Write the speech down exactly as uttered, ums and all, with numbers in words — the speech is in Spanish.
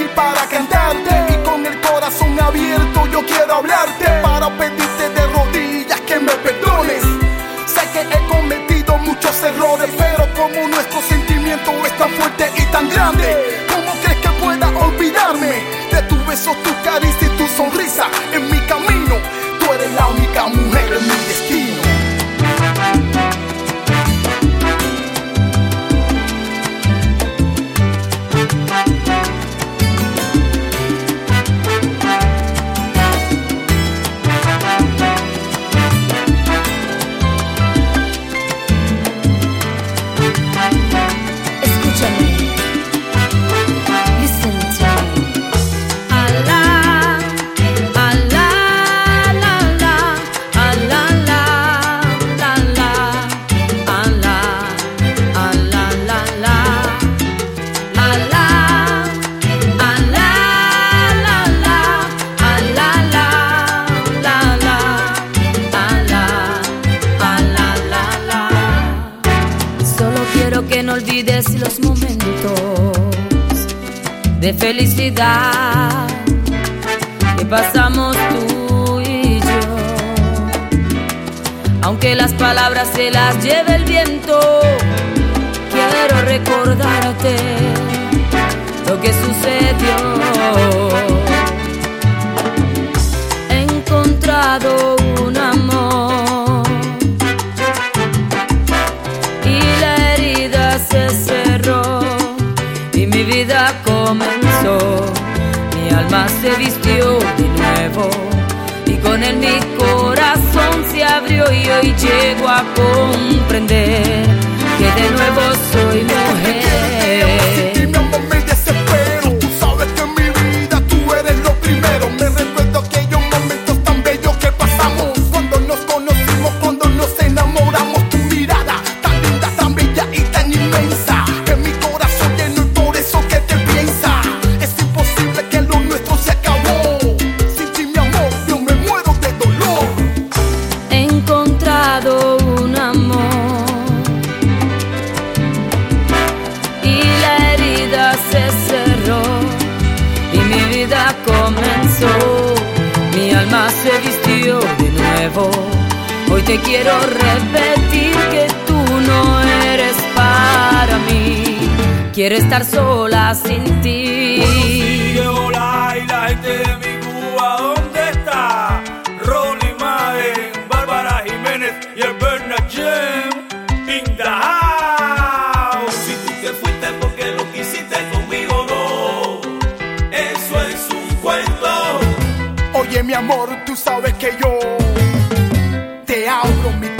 aquí para cantarte, y con el corazón abierto yo quiero hablarte, para pedirte de rodillas que me perdones. Sé que he cometido muchos errores, pero como nuestro sentimiento es tan fuerte y tan grande, ¿cómo crees que pueda olvidarme de tus besos, tu caricia y tu sonrisa en mi camino? Tú eres la única mujer en mi destino. Que no olvides los momentos de felicidad que pasamos tú y yo. Aunque las palabras se las lleve el viento, quiero recordarte lo que sucedió. He encontrado un amor y la herida se cerró y mi vida comenzó. Mi alma se vistió de nuevo y con él mi corazón se abrió, y hoy llego a comprender que de nuevo soy mujer. Sin ti, mi amor, me desespero. Tú sabes que en mi vida tú eres lo primero. Me recuerdo aquellos momentos tan bellos que pasamos cuando nos conocimos, cuando nos enamoramos. Tu mirada tan linda, tan bella y tan inmensa, que mi corazón lleno, y por eso que te piensa. Es imposible que lo nuestro se acabó. Sin ti, mi amor, yo me muero de dolor. He encontrado un amor y la herida se cerró y mi vida comenzó. Mi alma se vistió de nuevo. Hoy te quiero repetir que tú no eres para mí. Quiero estar sola sin ti. Hola, y la gente de mi Cuba, ¿dónde está? Rolly Mae, Bárbara Jiménez y el Bernard James in the house. Si tú te fuiste porque lo quisiste conmigo, no, eso es un cuento. Oye, mi amor, tú sabes que yo te abro mi